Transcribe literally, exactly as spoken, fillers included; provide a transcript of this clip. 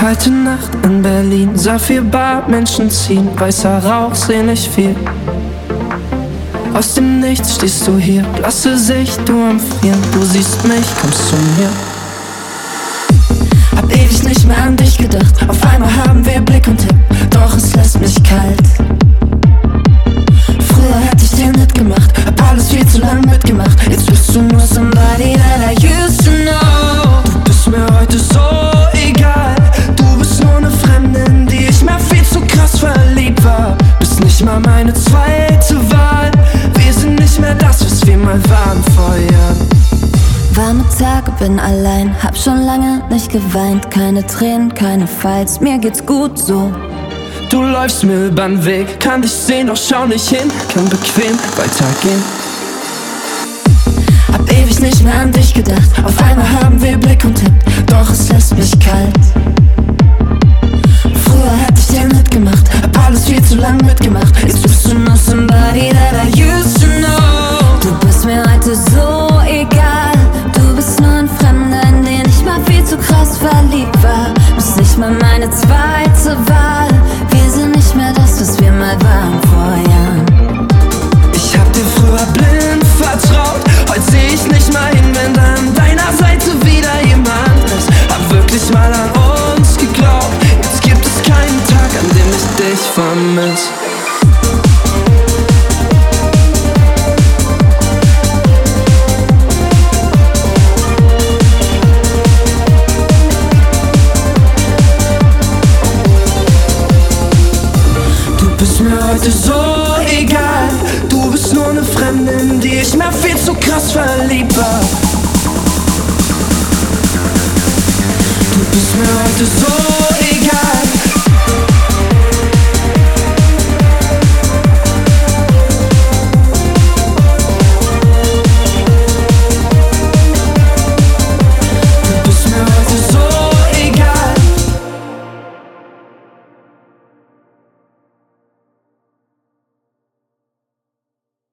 Kalte Nacht in Berlin, sah vier Barmenschen ziehen, weißer Rauch, seh nicht viel. Aus dem Nichts stehst du hier, blasse Sicht, du am Frieren. Du siehst mich, kommst zu mir. Hab ewig nicht mehr an dich gedacht, auf einmal haben wir Blick und Tipp, doch es lässt mich kalt. Früher hätte ich den Hit gemacht, hab alles viel zu lang mitgemacht. Jetzt bist du nur somebody that I used to know. Du bist mir heute so egal, du bist nur ne Fremde, in die ich mal viel zu krass verliebt war. Bist nicht mal meine zweite Wahl, wir sind nicht mehr das, was wir mal waren vor Jahren. Warme Tage, bin allein, hab schon lange nicht geweint. Keine Tränen, keine Fights, mir geht's gut so. Du läufst mir übern Weg, kann dich sehen, doch schau nicht hin. Kann bequem weitergehen. Hab ewig nicht mehr an dich gedacht, auf einmal haben wir Blick und Tipp, doch es lässt mich kalt. Früher hätte ich den Hit gemacht, hab alles viel zu lang mitgemacht. Jetzt bist du nur somebody that I used to know. Du bist mir heute so egal, du bist nur ein Fremder, in den ich mal viel zu krass verliebt war. Bist nicht mal meine zweite Wahl, wir sind nicht mehr das, was wir mal waren vor Jahren. Ich hab dir früher blind vertraut, heute seh ich nicht mal hin, wenn da an deiner Seite wieder jemand ist. Hab wirklich mal an uns geglaubt, jetzt gibt es keinen Tag, an dem ich dich vermiss. Du bist mir heute so egal, du bist nur ne Fremde, in die ich mal viel zu krass verliebt war. Du bist mir heute so egal.